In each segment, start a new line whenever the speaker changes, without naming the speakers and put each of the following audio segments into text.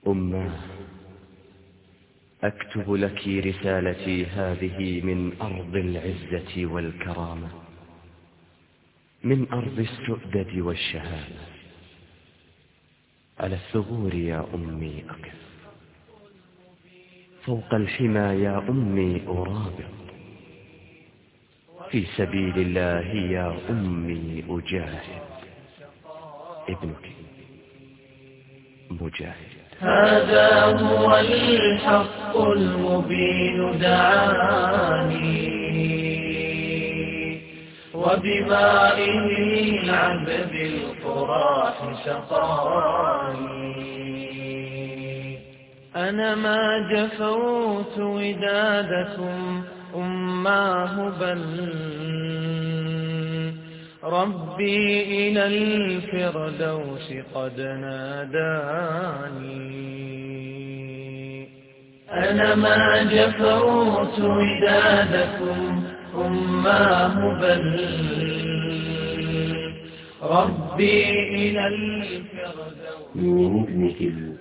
أماه، أكتب لك رسالتي هذه من أرض العزة والكرامة، من أرض السؤدد والشهامة. على الثغور يا أمي أقف، فوق الحمى يا أمي أرابط، في سبيل الله يا أمي أجاهد. ابنك مجاهد.
هذا هو الحق المبين دعاني، وبمائه العذب الفراح سقاني. أنا ما جفوت ودادكم أماه، بل ربي إلى الفردوس قد ناداني. أنا ما جفوت ودادكم أماه، بل ربي إلى الفردوس.
من ابنك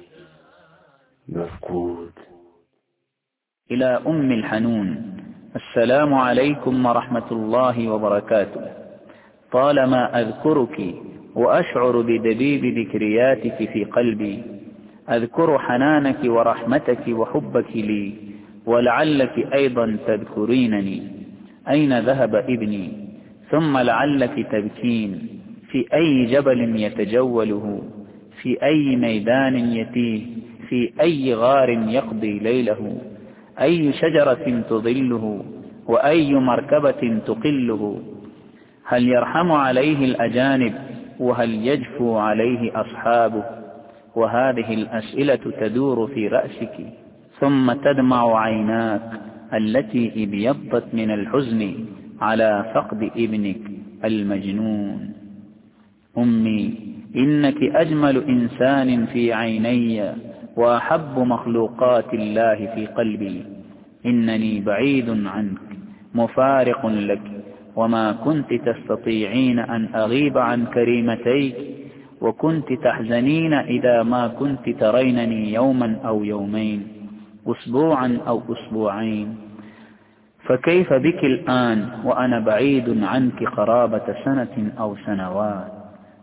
المفقود.
إلى أم الحنون: السلام عليكم ورحمة الله وبركاته. طالما أذكرك وأشعر بدبيب ذكرياتك في قلبي، أذكر حنانك ورحمتك وحبك لي، ولعلك أيضا تذكرينني. أين ذهب ابني؟ ثم لعلك تبكين. في أي جبل يتجوله؟ في أي ميدان يتيه؟ في أي غار يقضي ليله؟ أي شجرة تظله؟ وأي مركبة تقله؟ هل يرحم عليه الأجانب؟ وهل يجفو عليه أصحابه؟ وهذه الأسئلة تدور في رأسك، ثم تدمع عيناك التي ابيضت من الحزن على فقد ابنك المجنون. أمي، إنك أجمل إنسان في عيني، وأحب مخلوقات الله في قلبي. إنني بعيد عنك مفارق لك، وما كنت تستطيعين أن أغيب عن كريمتيك، وكنت تحزنين إذا ما كنت ترينني يوما أو يومين، أسبوعا أو أسبوعين. فكيف بك الآن وأنا بعيد عنك قرابة سنة أو سنوات؟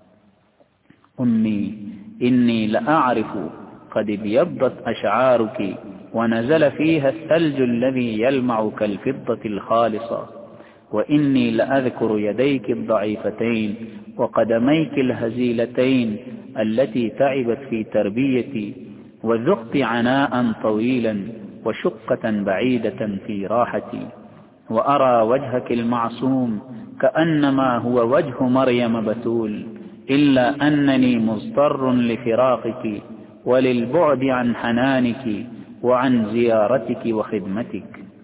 أمي، إني لأعرف قد ابيضت أشعارك، ونزل فيها الثلج الذي يلمع كالفضة الخالصة. وإني لأذكر يديك الضعيفتين وقدميك الهزيلتين التي تعبت في تربيتي، وذقت عناء طويلا وشقة بعيدة في راحتي. وأرى وجهك المعصوم كأنما هو وجه مريم بتول، إلا أنني مضطر لفراقك وللبعد عن حنانك وعن زيارتك وخدمتك.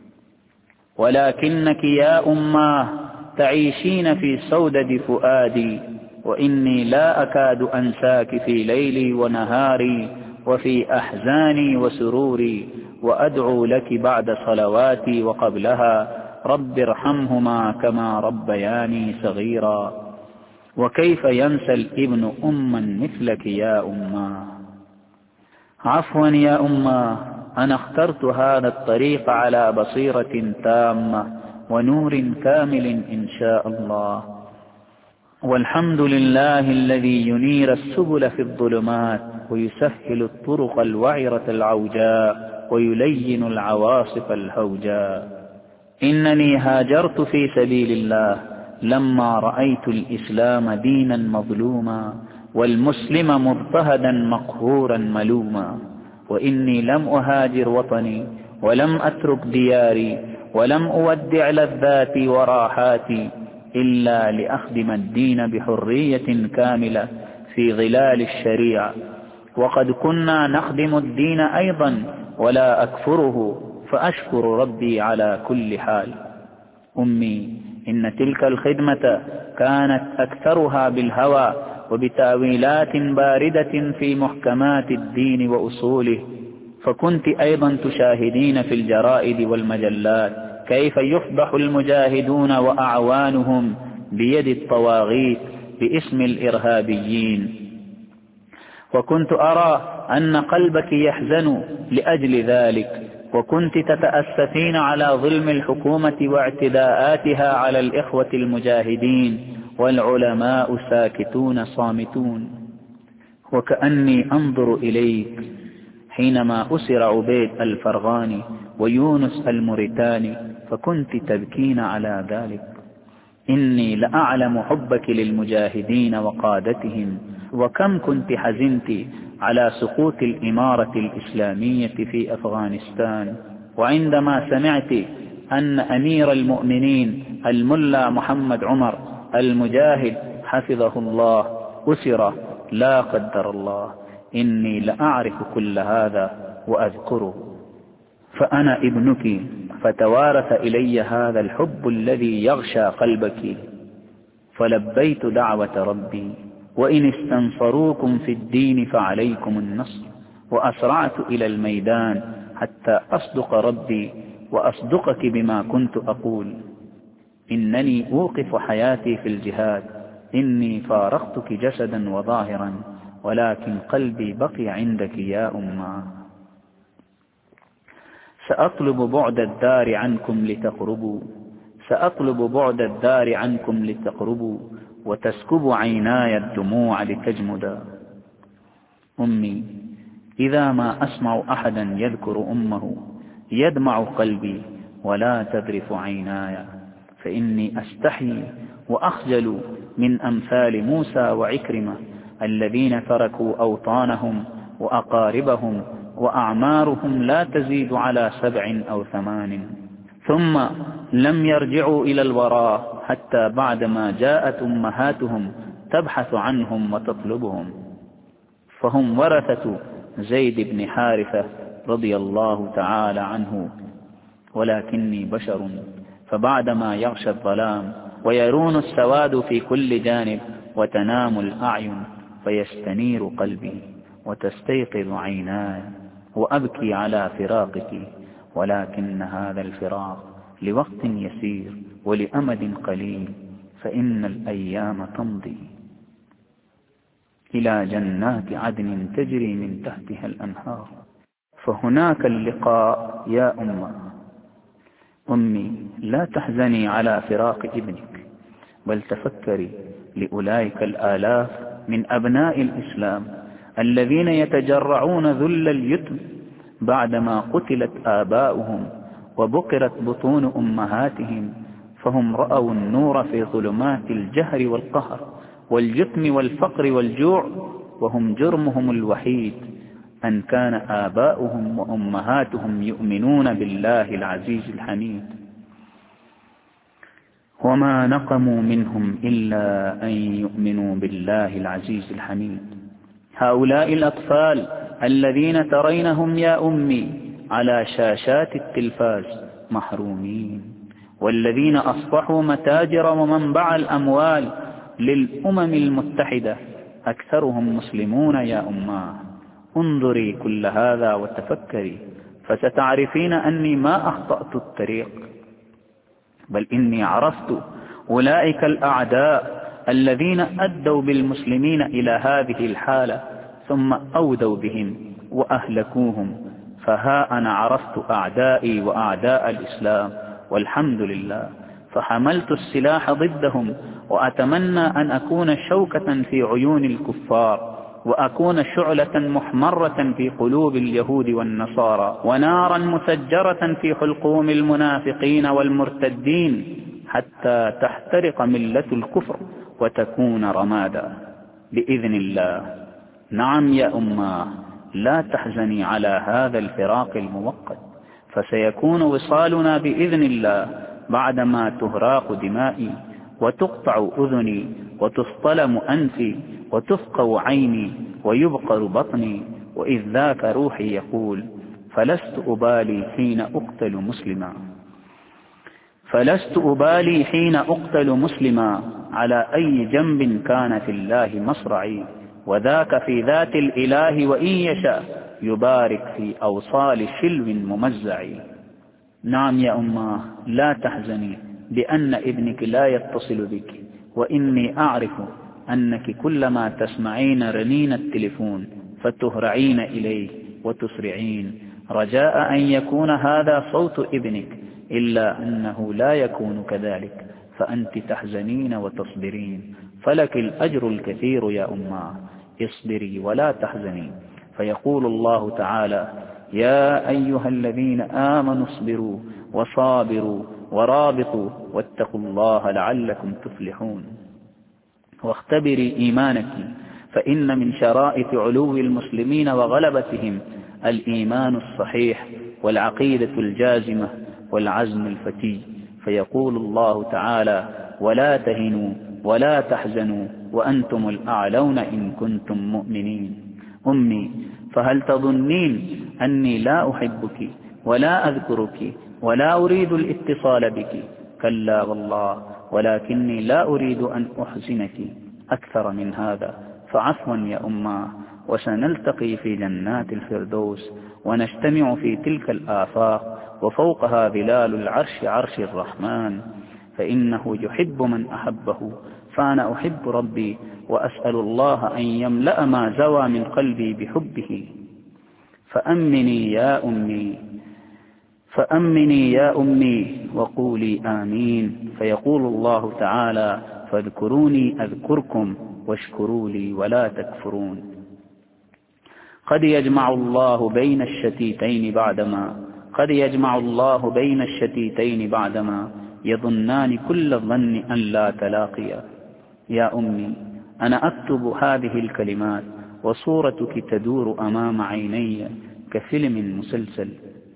ولكنك يا أماه تعيشين في سودة فؤادي، وإني لا أكاد أنساك في ليلي ونهاري، وفي أحزاني وسروري، وأدعو لك بعد صلواتي وقبلها: رب ارحمهما كما ربياني صغيرا. وكيف ينسى الابن أما مثلك يا أماه؟ عفوا يا أماه، أنا اخترت هذا الطريق على بصيرة تامة ونور كامل إن شاء الله، والحمد لله الذي ينير السبل في الظلمات، ويسهل الطرق الوعرة العوجاء، ويلين العواصف الهوجاء. إنني هاجرت في سبيل الله لما رأيت الإسلام دينا مظلوما، والمسلم مضطهدا مقهورا ملوما. وإني لم أهاجر وطني، ولم أترك دياري، ولم أودع لذاتي وراحاتي، إلا لأخدم الدين بحرية كاملة في ظلال الشريعة. وقد كنا نخدم الدين أيضا ولا أكفره، فأشكر ربي على كل حال. أمي، إن تلك الخدمة كانت أكثرها بالهوى وبتأويلات باردة في محكمات الدين وأصوله، فكنت أيضا تشاهدين في الجرائد والمجلات كيف يفضح المجاهدون وأعوانهم بيد الطواغيت باسم الإرهابيين. وكنت أرى أن قلبك يحزن لأجل ذلك، وكنت تتأسفين على ظلم الحكومة واعتداءاتها على الإخوة المجاهدين، والعلماء ساكتون صامتون. وكأني أنظر إليك حينما أسر عبيد الفرغاني ويونس الموريتاني، فكنت تبكين على ذلك. إني لأعلم حبك للمجاهدين وقادتهم، وكم كنت حزنت على سقوط الإمارة الإسلامية في أفغانستان. وعندما سمعت أن أمير المؤمنين الملا محمد عمر المجاهد حفظه الله أسر، لا قدر الله، إني لأعرف كل هذا وأذكره. فأنا ابنك، فتوارث إلي هذا الحب الذي يغشى قلبك، فلبيت دعوة ربي. وإن استنصروكم في الدين فعليكم النصر، وأسرعت إلى الميدان حتى أصدق ربي وأصدقك بما كنت أقول. إنني أوقف حياتي في الجهاد، إني فارقتك جسدا وظاهرا، ولكن قلبي بقي عندك يا أمه. سأطلب بعد الدار عنكم لتقربوا، سأطلب بعد الدار عنكم لتقربوا، وتسكب عيناي الدموع لتجمدا. أمي، إذا ما أسمع أحدا يذكر أمه يدمع قلبي ولا تذرف عيناي، فإني أستحي وأخجل من أمثال موسى وعكرمة الذين تركوا أوطانهم وأقاربهم وأعمارهم لا تزيد على 7 أو 8، ثم لم يرجعوا إلى الوراء حتى بعدما جاءت أمهاتهم تبحث عنهم وتطلبهم، فهم ورثة زيد بن حارثة رضي الله تعالى عنه، ولكني بشر. فبعدما يغشى الظلام ويرون السواد في كل جانب وتنام الأعين، فيستنير قلبي وتستيقظ عيناي، وأبكي على فراقك، ولكن هذا الفراق لوقت يسير ولأمد قليل، فإن الأيام تمضي إلى جنات عدن تجري من تحتها الأنهار، فهناك اللقاء يا أمي. لا تحزني على فراق ابنك، بل تفكري لأولئك الآلاف من أبناء الإسلام الذين يتجرعون ذل اليتم بعدما قتلت آباؤهم وبقرت بطون أمهاتهم، فهم رأوا النور في ظلمات الجهر والقهر والجثم والفقر والجوع، وهم جرمهم الوحيد أن كان آباؤهم وأمهاتهم يؤمنون بالله العزيز الحميد. وما نقموا منهم إلا أن يؤمنوا بالله العزيز الحميد. هؤلاء الأطفال الذين ترينهم يا أمي على شاشات التلفاز محرومين، والذين أصبحوا متاجر ومنبع الأموال للأمم المتحدة، أكثرهم مسلمون يا أماه. انظري كل هذا وتفكري، فستعرفين أني ما أخطأت الطريق، بل إني عرفت أولئك الأعداء الذين أدوا بالمسلمين إلى هذه الحالة ثم أودوا بهم وأهلكوهم. فها أنا عرفت أعدائي وأعداء الإسلام، والحمد لله، فحملت السلاح ضدهم، وأتمنى أن أكون شوكة في عيون الكفار، وأكون شعلة محمرة في قلوب اليهود والنصارى، ونارا مسجرة في حلقوم المنافقين والمرتدين، حتى تحترق ملة الكفر وتكون رمادا بإذن الله. نعم يا أماه، لا تحزني على هذا الفراق المؤقت، فسيكون وصالنا بإذن الله بعدما تهراق دمائي وتقطع أذني وتصطلم أنفي وتفقو عيني ويبقر بطني، وإذ ذاك روحي يقول: فلست أبالي حين أقتل مسلما، فلست أبالي حين أقتل مسلما، على أي جنب كان في الله مصرعي، وذاك في ذات الإله، وإن يشاء يبارك في أوصال شلو ممزع. نعم يا أماه، لا تحزني بأن ابنك لا يتصل بك، وإني أعرف أنك كلما تسمعين رنين التلفون فتهرعين إليه وتسرعين رجاء أن يكون هذا صوت ابنك، إلا أنه لا يكون كذلك، فأنت تحزنين وتصبرين، فلك الأجر الكثير يا أماه، اصبري ولا تحزني. فيقول الله تعالى: يا أيها الذين آمنوا اصبروا وصابروا ورابطوا واتقوا الله لعلكم تفلحون. واختبري إيمانك، فإن من شرائط علو المسلمين وغلبتهم الإيمان الصحيح والعقيدة الجازمة والعزم الفتي. فيقول الله تعالى: ولا تهنوا ولا تحزنوا وأنتم الأعلون إن كنتم مؤمنين. أمي، فهل تظنين أني لا أحبك ولا أذكرك ولا أريد الاتصال بك؟ كلا والله، ولكني لا أريد أن أحزنك أكثر من هذا، فعفوا يا أماه، وسنلتقي في جنات الفردوس ونجتمع في تلك الآفاق وفوقها ظلال العرش عرش الرحمن، فإنه يحب من أحبه، فأنا أحب ربي وأسأل الله أن يملأ ما زوى من قلبي بحبه. فأمني يا أمي وقولي آمين. فيقول الله تعالى: فاذكروني أذكركم واشكروا لي ولا تكفرون. قد يجمع الله بين الشتيتين بعدما يظنان كل الظن أن لا تلاقيا. يا أمي، أنا أكتب هذه الكلمات وصورتك تدور أمام عيني كفيلم مسلسل.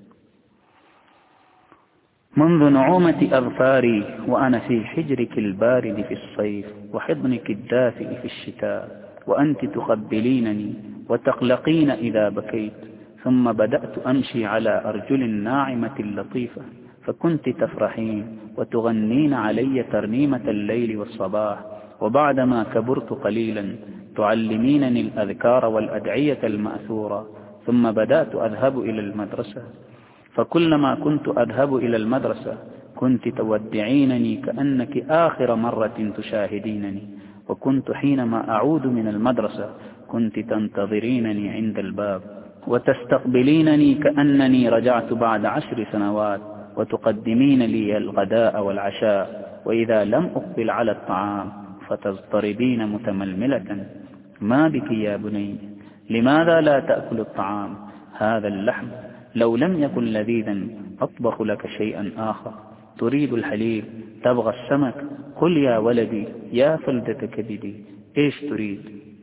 منذ نعومة أظفاري وأنا في حجرك البارد في الصيف وحضنك الدافئ في الشتاء، وأنت تقبلينني وتقلقين إذا بكيت، ثم بدأت أمشي على أرجل ناعمة لطيفة، فكنت تفرحين وتغنين علي ترنيمة الليل والصباح، وبعدما كبرت قليلا تعلمينني الأذكار والأدعية المأثورة، ثم بدأت أذهب إلى المدرسة، فكلما كنت أذهب إلى المدرسة كنت تودعينني كأنك آخر مرة تشاهدينني، وكنت حينما أعود من المدرسة كنت تنتظرينني عند الباب وتستقبلينني كأنني رجعت بعد 10 سنوات، وتقدمين لي الغداء والعشاء، وإذا لم أقبل على الطعام فتضطربين متململة: ما بك يا بني؟ لماذا لا تأكل الطعام؟ هذا اللحم لو لم يكن لذيذا أطبخ لك شيئا آخر. تريد الحليب؟ تبغى السمك؟ قل يا ولدي يا فلدة كبدي، إيش تريد؟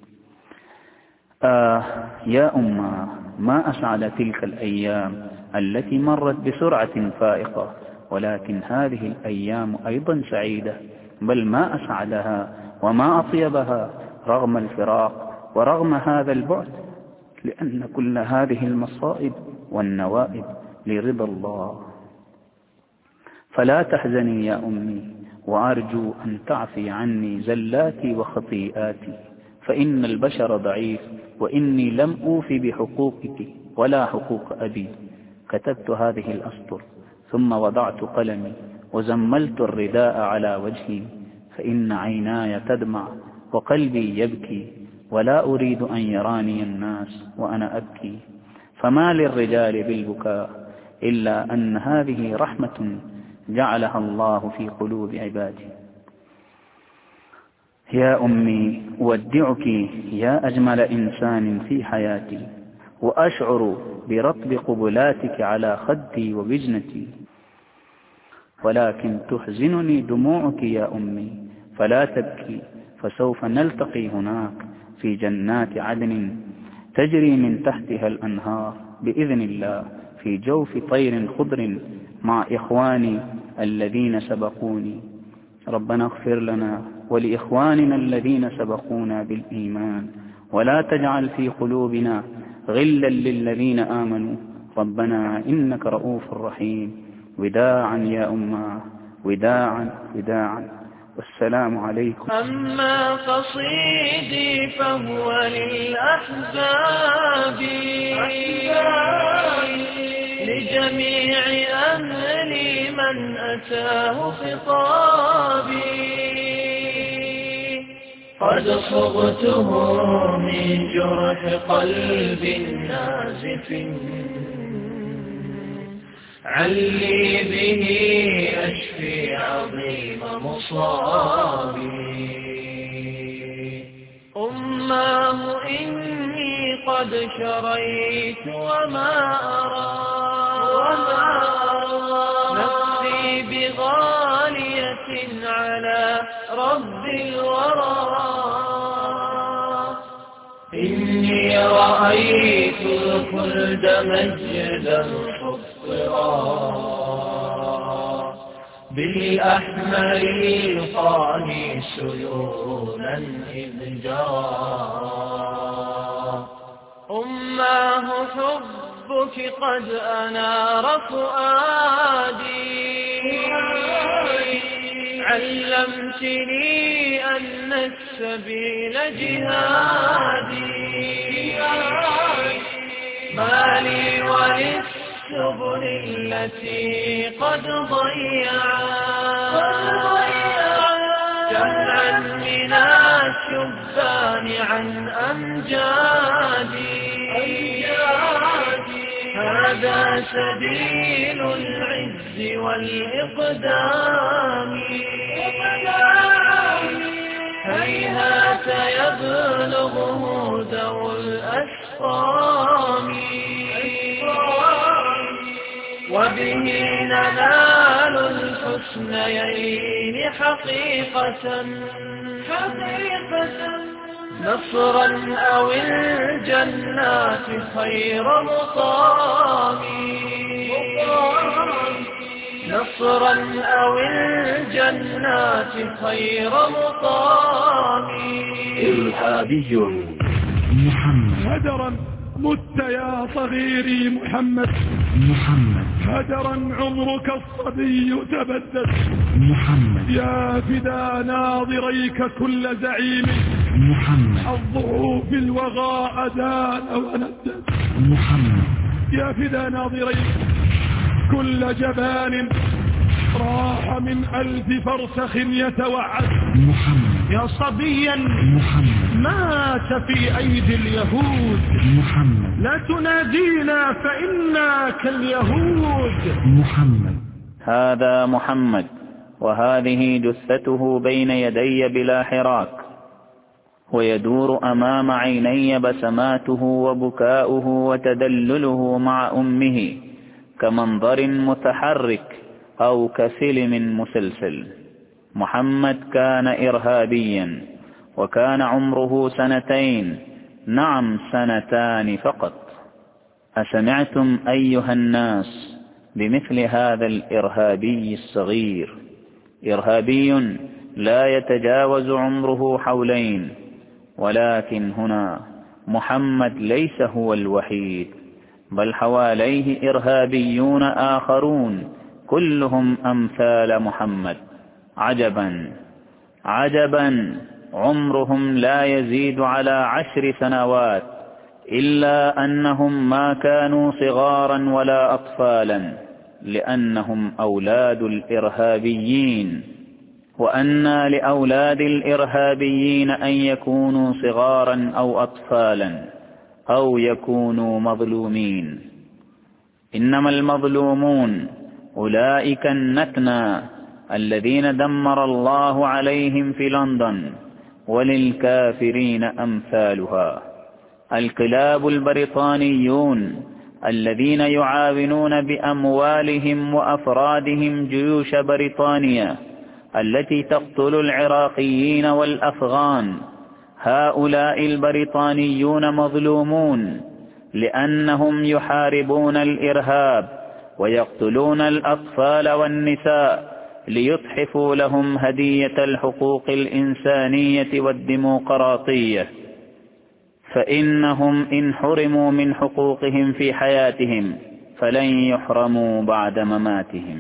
يا أمه، ما أسعد تلك الأيام التي مرت بسرعة فائقة، ولكن هذه الأيام أيضا سعيدة، بل ما أسعدها وما أطيبها رغم الفراق ورغم هذا البعد، لأن كل هذه المصائب والنوائب لرضا الله. فلا تحزني يا أمي، وأرجو أن تعفي عني زلاتي وخطيئاتي، فإن البشر ضعيف، وإني لم أوفي بحقوقك ولا حقوق أبي. كتبت هذه الأسطر، ثم وضعت قلمي وزملت الرداء على وجهي، فإن عيناي تدمع وقلبي يبكي، ولا أريد أن يراني الناس وأنا أبكي. فما للرجال بالبكاء إلا أن هذه رحمة جعلها الله في قلوب عباده. يا أمي، أودعك يا أجمل إنسان في حياتي، وأشعر برطب قبلاتك على خدي وبجنتي، ولكن تحزنني دموعك يا أمي، فلا تبكي، فسوف نلتقي هناك في جنات عدن تجري من تحتها الأنهار بإذن الله، في جوف طير خضر مع إخواني الذين سبقوني. ربنا اغفر لنا ولإخواننا الذين سبقونا بالإيمان، ولا تجعل في قلوبنا غلا للذين آمنوا، ربنا إنك رؤوف رحيم. وداعا يا أمه، وداعا وداعا، والسلام عليكم.
أما قصيدي فهو للأحباب، لجميع أهلي من أتاه خطابي، قد صغته من جرح قلب نازف علي به أشفي عظيم مصابي أماه إني قد شريت وما أرى نفسي بغالية على رب الورى إني رأيت الخلد مجدا خطرا بالأحمر القاني سيولا إذ جرى أماه حبك قد أنار فؤادي علمتني أن السبيل جهادي ما لي وللسبل التي قد ضيعت جمعا من الشبان عن أمجادي هذا سبيل العز والإقدام هيهات يبلغه ذو الأسقام وبه ننال الحسنيين حقيقة نصرا أو الجنات خير مقام نصرا أو الجنات خير مقام
إرهابي محمد
هدرا مت يا صغيري محمد هدرا عمرك الصبي تبدد محمد يا فدا ناظريك كل زعيم محمد الضعوف الوغى أدان وندد محمد يا فدا ناظريك كل جبان راح من 1000 فرسخ يتوعد محمد يا صبيا محمد مات في أيدي اليهود محمد لا تنادينا فإنا كاليهود
محمد. هذا محمد وهذه جثته بين يدي بلا حراك ويدور أمام عيني بسماته وبكاؤه وتدلله مع أمه كمنظر متحرك أو كفيلم مسلسل. محمد كان إرهابيا وكان عمره 2 نعم 2 فقط. أسمعتم أيها الناس بمثل هذا الإرهابي الصغير؟ إرهابي لا يتجاوز عمره 2 حول، ولكن هنا محمد ليس هو الوحيد، بل حواليه إرهابيون آخرون كلهم أمثال محمد. عجبا عجبا، عمرهم لا يزيد على 10 سنوات، إلا أنهم ما كانوا صغارا ولا أطفالا، لأنهم أولاد الإرهابيين. وأنى لأولاد الإرهابيين أن يكونوا صغارا أو أطفالا أو يكونوا مظلومين. إنما المظلومون أولئك النتنى الذين دمر الله عليهم في لندن، وللكافرين أمثالها. الكلاب البريطانيون الذين يعاونون بأموالهم وأفرادهم جيوش بريطانيا التي تقتل العراقيين والأفغان، هؤلاء البريطانيون مظلومون لأنهم يحاربون الإرهاب ويقتلون الأطفال والنساء ليتحفوا لهم هدية الحقوق الإنسانية والديمقراطية، فإنهم إن حرموا من حقوقهم في حياتهم فلن يحرموا بعد مماتهم.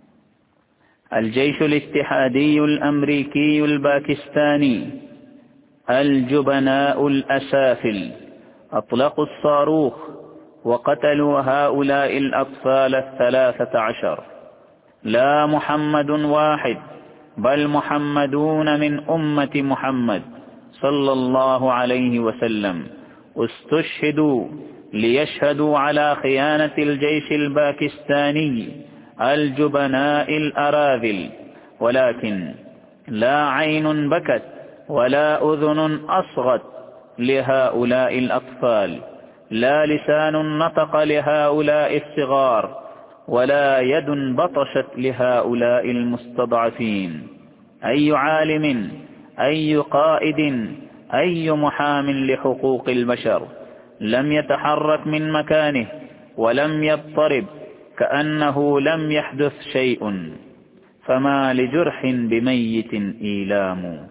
الجيش الاتحادي الأمريكي الباكستاني الجبناء الأسافل أطلقوا الصاروخ وقتلوا هؤلاء الأطفال 13. لا محمد واحد، بل محمدون من أمة محمد صلى الله عليه وسلم استشهدوا ليشهدوا على خيانة الجيش الباكستاني الجبناء الأراذل، ولكن لا عين بكت ولا أذن أصغت لهؤلاء الأطفال، لا لسان نطق لهؤلاء الصغار، ولا يد بطشت لهؤلاء المستضعفين. أي عالم، أي قائد، أي محام لحقوق البشر لم يتحرك من مكانه ولم يضطرب كأنه لم يحدث شيء، فما لجرح بميت إيلام،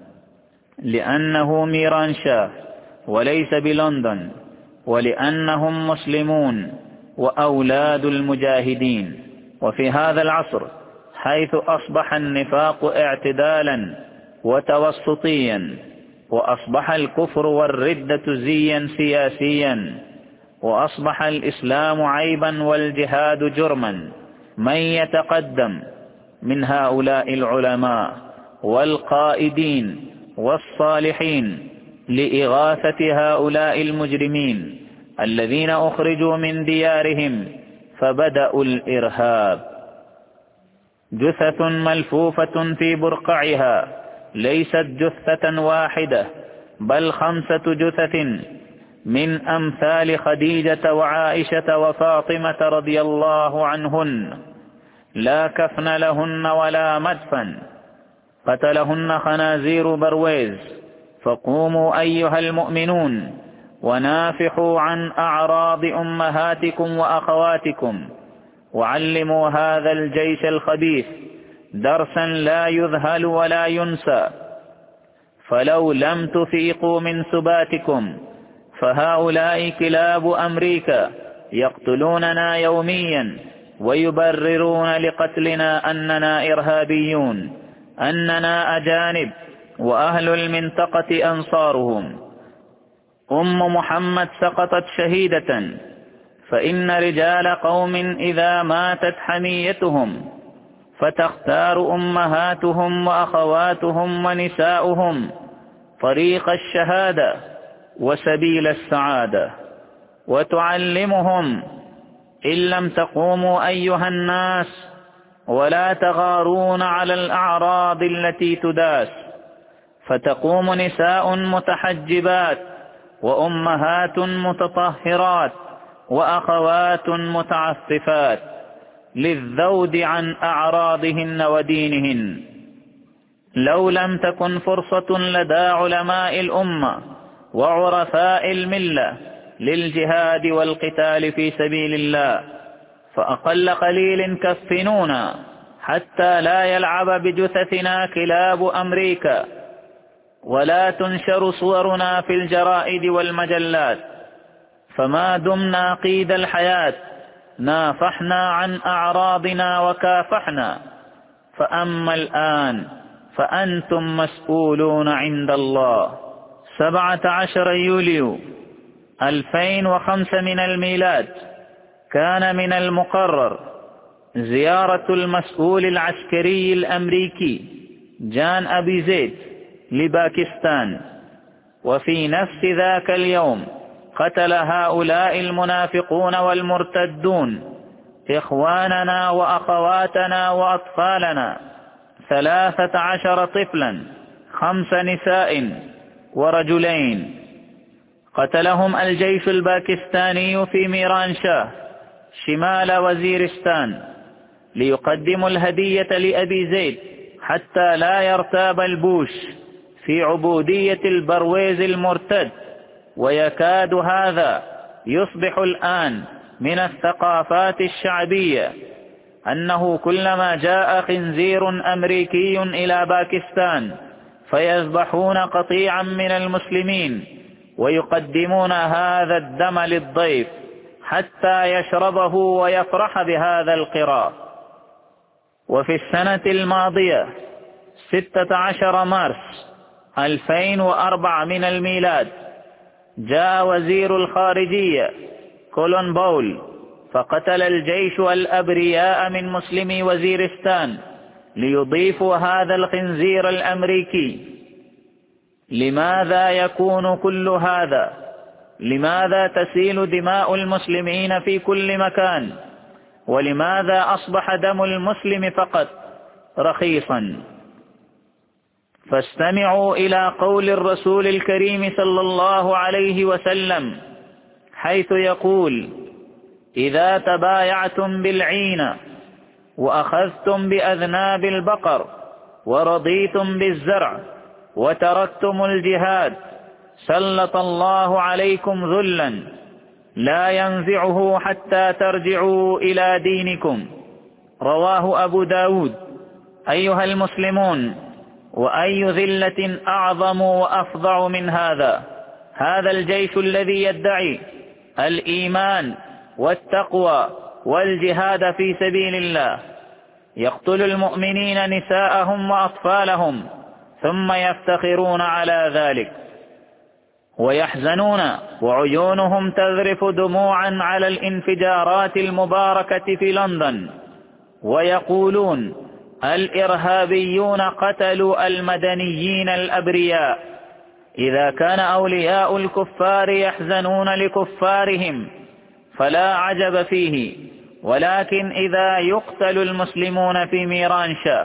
لأنه ميران شاه وليس بلندن، ولأنهم مسلمون وأولاد المجاهدين. وفي هذا العصر حيث أصبح النفاق اعتدالا وتوسطيا، وأصبح الكفر والردة زيا سياسيا، وأصبح الإسلام عيبا والجهاد جرما، من يتقدم من هؤلاء العلماء والقائدين والصالحين لإغاثة هؤلاء المجرمين الذين أخرجوا من ديارهم فبدأوا الإرهاب؟ جثث ملفوفة في برقعها ليست جثة واحدة، بل 5 جثث من أمثال خديجة وعائشة وفاطمة رضي الله عنهن، لا كفن لهن ولا مدفن، قتلهن خنازير برويز. فقوموا أيها المؤمنون ونافحوا عن أعراض أمهاتكم وأخواتكم، وعلموا هذا الجيش الخبيث درسا لا يذهل ولا ينسى. فلو لم تفيقوا من سباتكم فهؤلاء كلاب أمريكا يقتلوننا يوميا ويبررون لقتلنا أننا إرهابيون، أننا أجانب وأهل المنطقة أنصارهم. محمد سقطت شهيدة، فإن رجال قوم إذا ماتت حميتهم فتختار أمهاتهم وأخواتهم ونساؤهم طريق الشهادة وسبيل السعادة، وتعلمهم إن لم تقوموا أيها الناس ولا تغارون على الأعراض التي تداس، فتقوم نساء متحجبات وأمهات متطهرات وأخوات متعففات للذود عن أعراضهن ودينهن. لو لم تكن فرصة لدى علماء الأمة وعرفاء الملة للجهاد والقتال في سبيل الله، فأقل قليل كفنونا حتى لا يلعب بجثثنا كلاب أمريكا، ولا تنشر صورنا في الجرائد والمجلات. فما دمنا قيد الحياة نافحنا عن أعراضنا وكافحنا، فأما الآن فأنتم مسؤولون عند الله. 17 يوليو 2005 من الميلاد كان من المقرر زيارة المسؤول العسكري الأمريكي جان أبي زيد لباكستان، وفي نفس ذاك اليوم قتل هؤلاء المنافقون والمرتدون إخواننا وأخواتنا وأطفالنا 13 طفلا، 5 نساء ورجلين. قتلهم الجيش الباكستاني في ميران شاه شمال وزيرستان ليقدموا الهدية لأبي زيد حتى لا يرتاب البوش في عبودية البرويز المرتد. ويكاد هذا يصبح الآن من الثقافات الشعبية، أنه كلما جاء خنزير أمريكي إلى باكستان فيذبحون قطيعا من المسلمين ويقدمون هذا الدم للضيف حتى يشربه ويفرح بهذا القراء. وفي السنة الماضية 16 مارس 2004 من الميلاد جاء وزير الخارجية كولون بول فقتل الجيش الأبرياء من مسلمي وزيرستان ليضيفوا هذا الخنزير الأمريكي لماذا يكون كل هذا؟ لماذا تسيل دماء المسلمين في كل مكان؟ ولماذا أصبح دم المسلم فقط رخيصا؟ فاستمعوا إلى قول الرسول الكريم صلى الله عليه وسلم حيث يقول: إذا تبايعتم بالعين وأخذتم بأذناب البقر ورضيتم بالزرع وتركتم الجهاد سلط الله عليكم ذلا لا ينزعه حتى ترجعوا إلى دينكم. رواه أبو داود. أيها المسلمون، وأي ذلة أعظم وأفظع من هذا؟ هذا الجيش الذي يدعي الإيمان والتقوى والجهاد في سبيل الله يقتل المؤمنين نساءهم وأطفالهم ثم يفتخرون على ذلك ويحزنون وعيونهم تذرف دموعا على الانفجارات المباركة في لندن ويقولون: الإرهابيون قتلوا المدنيين الأبرياء. إذا كان أولياء الكفار يحزنون لكفارهم فلا عجب فيه، ولكن إذا يقتل المسلمون في ميرانشاه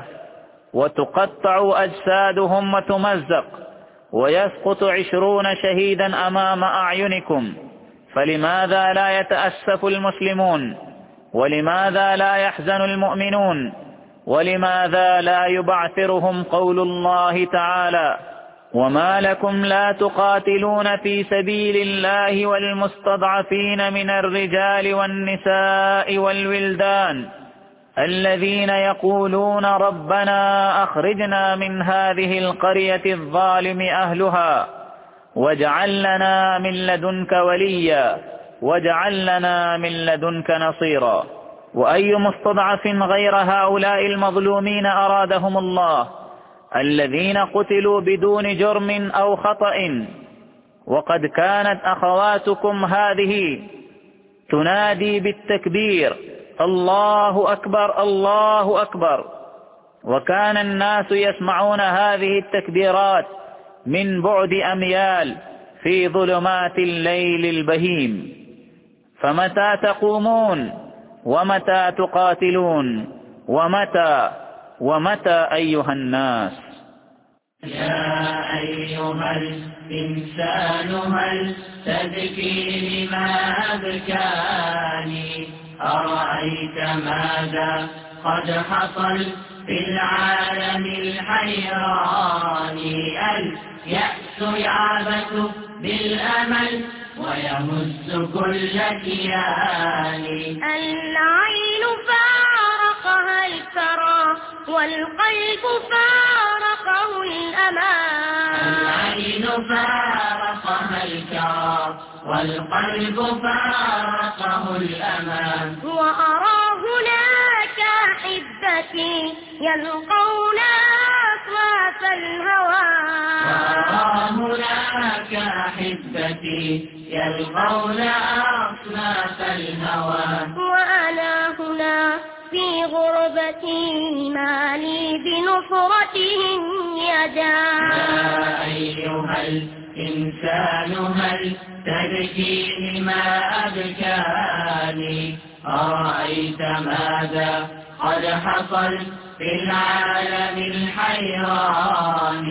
وتقطع أجسادهم وتمزق ويسقط 20 شهيدا أمام أعينكم، فلماذا لا يتأسف المسلمون؟ ولماذا لا يحزن المؤمنون؟ ولماذا لا يبعثرهم قول الله تعالى: وما لكم لا تقاتلون في سبيل الله والمستضعفين من الرجال والنساء والولدان الذين يقولون ربنا أخرجنا من هذه القرية الظالم أهلها واجعل لنا من لدنك وليا واجعل لنا من لدنك نصيرا. وأي مستضعف غير هؤلاء المظلومين أرادهم الله الذين قتلوا بدون جرم أو خطأ؟ وقد كانت أخواتكم هذه تنادي بالتكبير: الله أكبر الله أكبر، وكان الناس يسمعون هذه التكبيرات من بعد أميال في ظلمات الليل البهيم. فمتى تقومون؟ ومتى تقاتلون؟ ومتى أيها الناس؟
يا أيها الإنسان هل تبكي لما أبكاني؟ أرأيت ماذا قد حصل في العالم الحيران؟ اليأس يعبث بالأمل ويمس كل كيان.
العين فارقها الكرى والقلب فارقه الأمان.
العين فارقها الكرى والقلب فارقه الأمان.
وأرى هناك أحبتي يلقون أصراف الهوى.
وأرى هناك أحبتي يلقون أصراف الهوى.
وأنا هنا في غربتي ما لي بنصرتهم يدا.
يا أيها الإنسان هل تبكي لما أبكاني؟ أرأيت ماذا قد حصل في العالم الحيران؟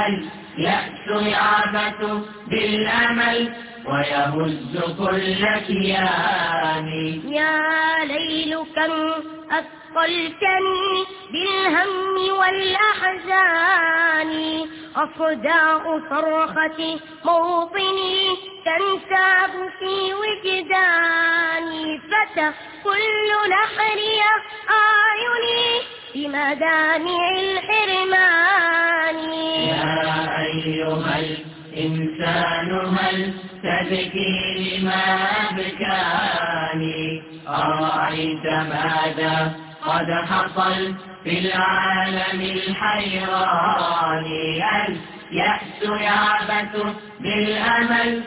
اليأس يعبث بالأمل ويهز كل كيان.
يا ليل كم أثقلتني بالهم والأحزان. أصداء صرخة موطني تنساب في وجداني. فتى كل نحري أعيني بمدامع الحرمان.
يا أيها الإنسان هل تبكي لما أبكاني؟ أرأيت ماذا قد حصل في العالم الحيران؟ اليأس يعبث بالأمل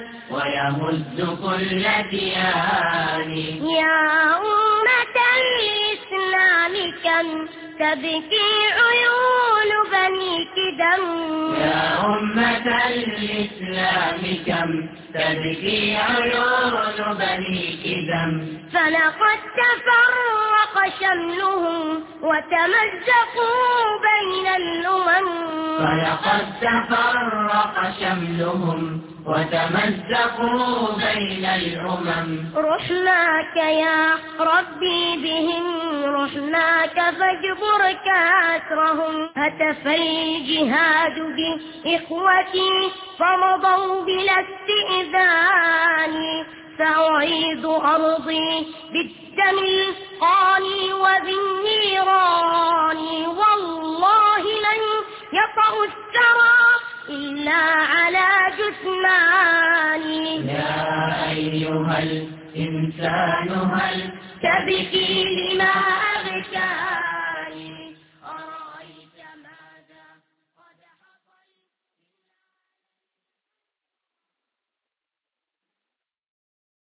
ويهز كل كيان.
يا أمة الإسلام الإسلام كم تبكي عيون بنيك دم.
يا أمة الإسلام كم تبكي عيون بنيك دم.
فلقد تفرق شملهم وتمزقوا بين الأمم.
فلقد تفرق شملهم وتمزقوا بين الأمم.
رحماك يا ربي بهم رحماك فاجبر كسرهم. هتف الجهاد بإخوتي فمضوا بلا استئذان. سأعيد أرضي بالدم القاني وبالنيران. والله لن يطأ الثرى إلا على جثماني.
يا أيها الإنسان هل تبكي لما أبكى.